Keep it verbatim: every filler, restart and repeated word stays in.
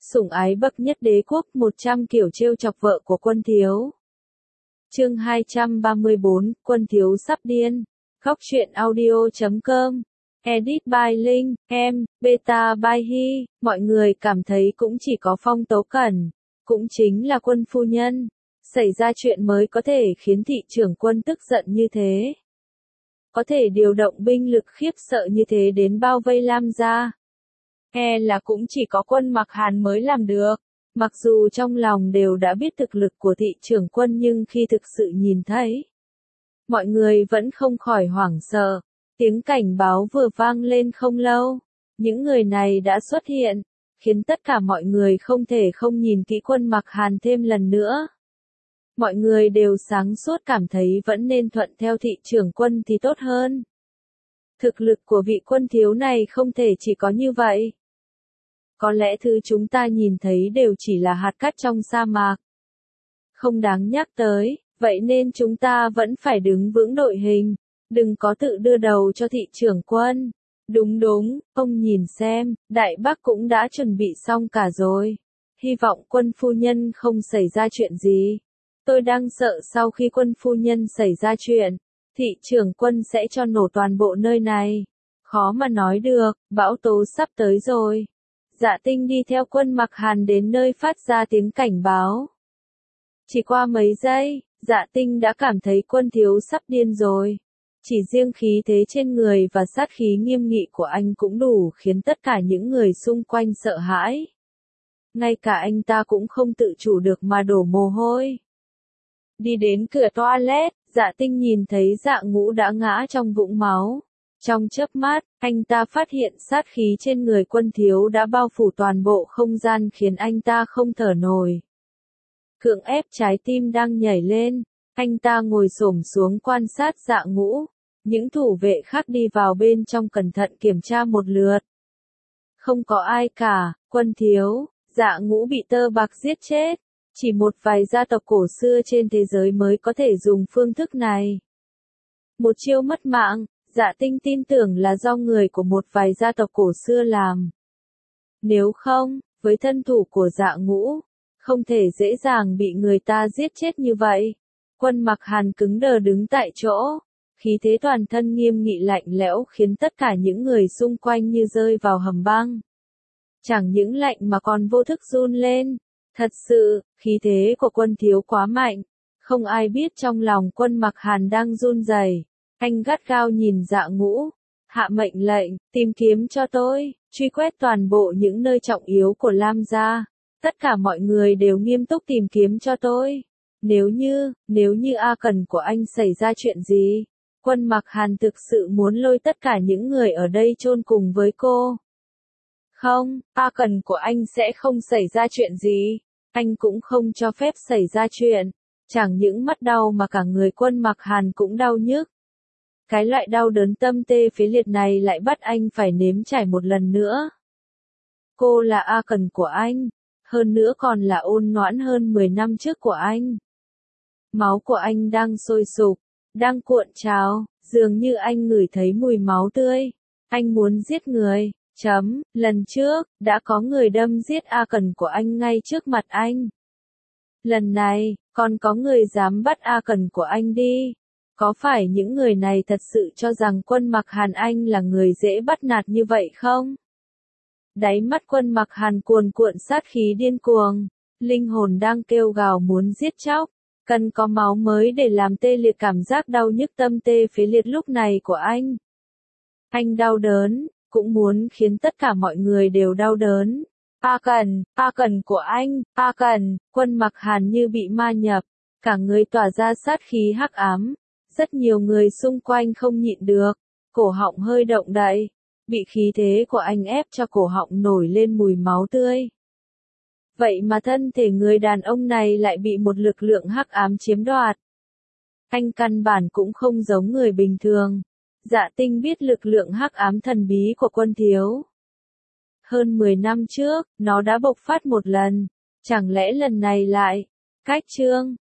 Sủng ái bậc nhất đế quốc, một trăm kiểu trêu chọc vợ của Quân Thiếu. Chương hai trăm ba mươi bốn, Quân Thiếu sắp điên. Góc truyện audio chấm com. Edit by Linh, em, beta by Hi. Mọi người cảm thấy cũng chỉ có Phong Tố Cẩn, cũng chính là Quân phu nhân, xảy ra chuyện mới có thể khiến thị trưởng Quân tức giận như thế. Có thể điều động binh lực khiếp sợ như thế đến bao vây Lam gia. E là cũng chỉ có Quân Mặc Hàn mới làm được. Mặc dù trong lòng đều đã biết thực lực của thị trưởng Quân nhưng khi thực sự nhìn thấy, mọi người vẫn không khỏi hoảng sợ. Tiếng cảnh báo vừa vang lên không lâu, những người này đã xuất hiện, khiến tất cả mọi người không thể không nhìn kỹ Quân Mặc Hàn thêm lần nữa. Mọi người đều sáng suốt cảm thấy vẫn nên thuận theo thị trưởng Quân thì tốt hơn. Thực lực của vị quân thiếu này không thể chỉ có như vậy. Có lẽ thứ chúng ta nhìn thấy đều chỉ là hạt cát trong sa mạc, không đáng nhắc tới, vậy nên chúng ta vẫn phải đứng vững đội hình, đừng có tự đưa đầu cho thị trưởng Quân. Đúng đúng, ông nhìn xem, Đại Bác cũng đã chuẩn bị xong cả rồi. Hy vọng Quân phu nhân không xảy ra chuyện gì. Tôi đang sợ sau khi Quân phu nhân xảy ra chuyện, thị trưởng Quân sẽ cho nổ toàn bộ nơi này. Khó mà nói được, bão tố sắp tới rồi. Dạ Tinh đi theo Quân Mặc Hàn đến nơi phát ra tiếng cảnh báo. Chỉ qua mấy giây, Dạ Tinh đã cảm thấy Quân thiếu sắp điên rồi. Chỉ riêng khí thế trên người và sát khí nghiêm nghị của anh cũng đủ khiến tất cả những người xung quanh sợ hãi. Ngay cả anh ta cũng không tự chủ được mà đổ mồ hôi. Đi đến cửa toilet, Dạ Tinh nhìn thấy Dạ Ngũ đã ngã trong vũng máu. Trong chớp mắt, anh ta phát hiện sát khí trên người Quân thiếu đã bao phủ toàn bộ không gian khiến anh ta không thở nổi. Cưỡng ép trái tim đang nhảy lên, anh ta ngồi xổm xuống quan sát Dạ Ngũ. Những thủ vệ khác đi vào bên trong cẩn thận kiểm tra một lượt. Không có ai cả, Quân thiếu, Dạ Ngũ bị tơ bạc giết chết. Chỉ một vài gia tộc cổ xưa trên thế giới mới có thể dùng phương thức này. Một chiêu mất mạng. Dạ Tinh tin tưởng là do người của một vài gia tộc cổ xưa làm. Nếu không, với thân thủ của Dạ Ngũ, không thể dễ dàng bị người ta giết chết như vậy. Quân Mặc Hàn cứng đờ đứng tại chỗ, khí thế toàn thân nghiêm nghị lạnh lẽo khiến tất cả những người xung quanh như rơi vào hầm băng. Chẳng những lạnh mà còn vô thức run lên. Thật sự, khí thế của Quân thiếu quá mạnh, không ai biết trong lòng Quân Mặc Hàn đang run rẩy. Anh gắt gao nhìn Dạ Ngũ, hạ mệnh lệnh, tìm kiếm cho tôi, truy quét toàn bộ những nơi trọng yếu của Lam gia. Tất cả mọi người đều nghiêm túc tìm kiếm cho tôi. Nếu như, nếu như A Cần của anh xảy ra chuyện gì, Quân Mặc Hàn thực sự muốn lôi tất cả những người ở đây chôn cùng với cô. Không, A Cần của anh sẽ không xảy ra chuyện gì. Anh cũng không cho phép xảy ra chuyện. Chẳng những mắt đau mà cả người Quân Mặc Hàn cũng đau nhức. Cái loại đau đớn tâm tê phế liệt này lại bắt anh phải nếm trải một lần nữa. Cô là A Cần của anh, hơn nữa còn là ôn noãn hơn mười năm trước của anh. Máu của anh đang sôi sục, đang cuộn trào, dường như anh ngửi thấy mùi máu tươi. Anh muốn giết người, chấm, lần trước, đã có người đâm giết A Cần của anh ngay trước mặt anh. Lần này, còn có người dám bắt A Cần của anh đi. Có phải những người này thật sự cho rằng Quân Mặc Hàn anh là người dễ bắt nạt như vậy không? Đáy mắt Quân Mặc Hàn cuồn cuộn sát khí điên cuồng, linh hồn đang kêu gào muốn giết chóc, cần có máu mới để làm tê liệt cảm giác đau nhức tâm tê phế liệt lúc này của anh. Anh đau đớn, cũng muốn khiến tất cả mọi người đều đau đớn. A Cần, A Cần của anh, A Cần, Quân Mặc Hàn như bị ma nhập, cả người tỏa ra sát khí hắc ám. Rất nhiều người xung quanh không nhịn được, cổ họng hơi động đậy, bị khí thế của anh ép cho cổ họng nổi lên mùi máu tươi. Vậy mà thân thể người đàn ông này lại bị một lực lượng hắc ám chiếm đoạt. Anh căn bản cũng không giống người bình thường. Dạ Tinh biết lực lượng hắc ám thần bí của Quân thiếu. Hơn mười năm trước, nó đã bộc phát một lần, chẳng lẽ lần này lại? Cách chương,